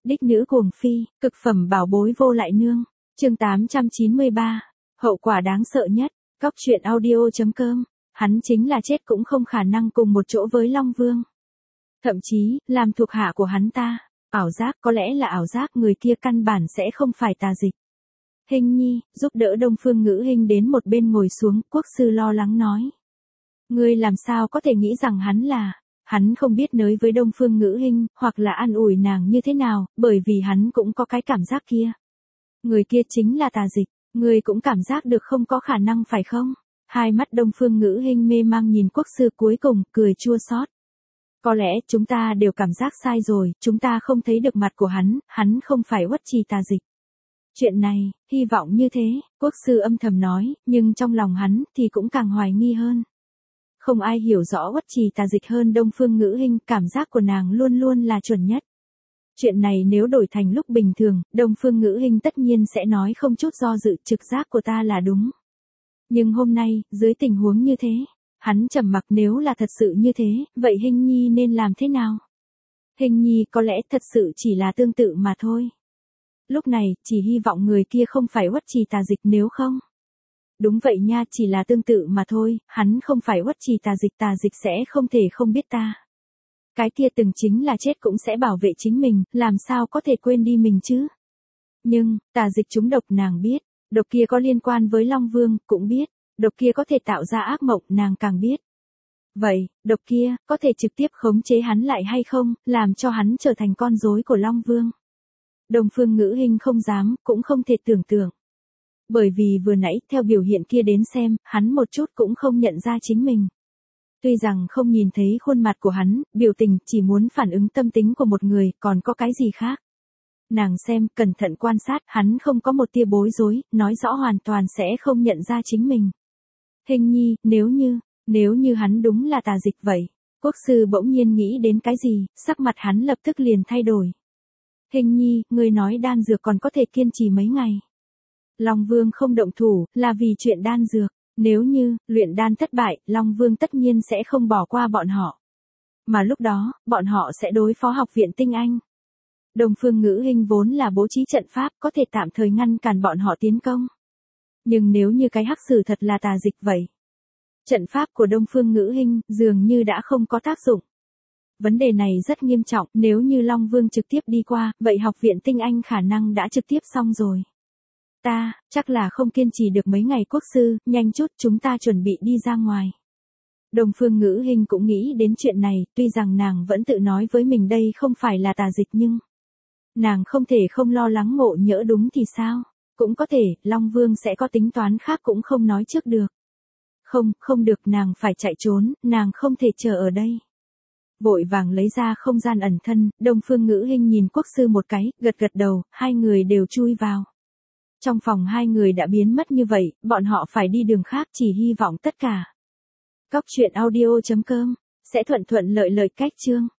Đích nữ cuồng phi, cực phẩm bảo bối vô lại nương. Chương 893. Hậu quả đáng sợ nhất. Cóc truyện audio.com. Hắn chính là chết cũng không khả năng cùng một chỗ với Long Vương. Thậm chí, làm thuộc hạ của hắn ta. Ảo giác, có lẽ là ảo giác, người kia căn bản sẽ không phải tà dịch. Hình nhi, giúp đỡ Đông Phương Ngữ Hinh đến một bên ngồi xuống, quốc sư lo lắng nói. Ngươi làm sao có thể nghĩ rằng hắn không biết nới với Đông Phương Ngữ Hinh, hoặc là an ủi nàng như thế nào, bởi vì hắn cũng có cái cảm giác kia. Người kia chính là tà dịch, ngươi cũng cảm giác được không có khả năng phải không? Hai mắt Đông Phương Ngữ Hinh mê mang nhìn quốc sư cuối cùng, cười chua xót. Có lẽ chúng ta đều cảm giác sai rồi, chúng ta không thấy được mặt của hắn không phải uất trì tà dịch. Chuyện này, hy vọng như thế, quốc sư âm thầm nói, nhưng trong lòng hắn thì cũng càng hoài nghi hơn. Không ai hiểu rõ uất trì tà dịch hơn Đông Phương Ngữ Hinh, cảm giác của nàng luôn luôn là chuẩn nhất. Chuyện này nếu đổi thành lúc bình thường, Đông Phương Ngữ Hinh tất nhiên sẽ nói không chút do dự, trực giác của ta là đúng. Nhưng hôm nay, dưới tình huống như thế, hắn trầm mặc, nếu là thật sự như thế, vậy Hinh nhi nên làm thế nào? Hinh nhi có lẽ thật sự chỉ là tương tự mà thôi. Lúc này, chỉ hy vọng người kia không phải uất trì tà dịch, nếu không. Đúng vậy nha, chỉ là tương tự mà thôi, hắn không phải uất trì tà dịch sẽ không thể không biết ta. Cái kia từng chính là chết cũng sẽ bảo vệ chính mình, làm sao có thể quên đi mình chứ? Nhưng, tà dịch trúng độc nàng biết, độc kia có liên quan với Long Vương, cũng biết, độc kia có thể tạo ra ác mộng, nàng càng biết. Vậy, độc kia, có thể trực tiếp khống chế hắn lại hay không, làm cho hắn trở thành con rối của Long Vương? Đông Phương Ngữ Hinh không dám, cũng không thể tưởng tượng. Bởi vì vừa nãy, theo biểu hiện kia đến xem, hắn một chút cũng không nhận ra chính mình. Tuy rằng không nhìn thấy khuôn mặt của hắn, biểu tình, chỉ muốn phản ứng tâm tính của một người, còn có cái gì khác. Nàng xem, cẩn thận quan sát, hắn không có một tia bối rối, nói rõ hoàn toàn sẽ không nhận ra chính mình. Hình nhi, nếu như hắn đúng là tà dịch vậy. Quốc sư bỗng nhiên nghĩ đến cái gì, sắc mặt hắn lập tức liền thay đổi. Hình nhi, người nói đan dược còn có thể kiên trì mấy ngày. Long Vương không động thủ, là vì chuyện đan dược. Nếu như, luyện đan thất bại, Long Vương tất nhiên sẽ không bỏ qua bọn họ. Mà lúc đó, bọn họ sẽ đối phó học viện tinh anh. Đông Phương Ngữ Hinh vốn là bố trí trận pháp, có thể tạm thời ngăn cản bọn họ tiến công. Nhưng nếu như cái hắc sử thật là tà dịch vậy. Trận pháp của Đông Phương Ngữ Hinh dường như đã không có tác dụng. Vấn đề này rất nghiêm trọng, nếu như Long Vương trực tiếp đi qua, vậy học viện tinh anh khả năng đã trực tiếp xong rồi. Ta, chắc là không kiên trì được mấy ngày, quốc sư, nhanh chút, chúng ta chuẩn bị đi ra ngoài. Đông Phương Ngữ Hinh cũng nghĩ đến chuyện này, tuy rằng nàng vẫn tự nói với mình đây không phải là tà dịch nhưng nàng không thể không lo lắng ngộ nhỡ đúng thì sao? Cũng có thể, Long Vương sẽ có tính toán khác cũng không nói trước được. Không được, nàng phải chạy trốn, nàng không thể chờ ở đây. Vội vàng lấy ra không gian ẩn thân, Đông Phương Ngữ Hinh nhìn quốc sư một cái, gật đầu, hai người đều chui vào. Trong phòng hai người đã biến mất như vậy, bọn họ phải đi đường khác, chỉ hy vọng tất cả. Cóc truyện audio.com sẽ thuận lợi cách chương.